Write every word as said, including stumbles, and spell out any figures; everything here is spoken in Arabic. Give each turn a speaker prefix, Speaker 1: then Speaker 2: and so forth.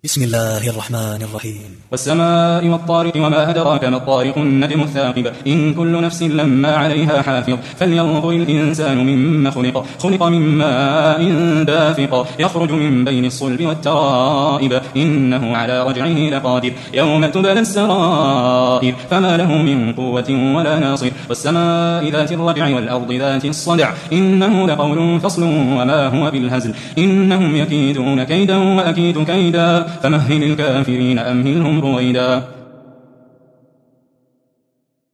Speaker 1: بسم الله الرحمن الرحيم.
Speaker 2: والسماء والطارق وما أدراك ما الطارق النجم الثاقب إن كل نفس لما عليها حافظ فلينظر الإنسان مما خلق خلق من ماء دافق يخرج من بين الصلب والترائب إنه على رجعه لقادر يوم تبلى السرائر فما له من قوة ولا ناصر والسماء ذات الرجع والأرض ذات الصدع إنه لقول فصل وما هو بالهزل إنهم يكيدون كيدا وأكيد كيدا فمهل الكافرين أمهلهم رويدا.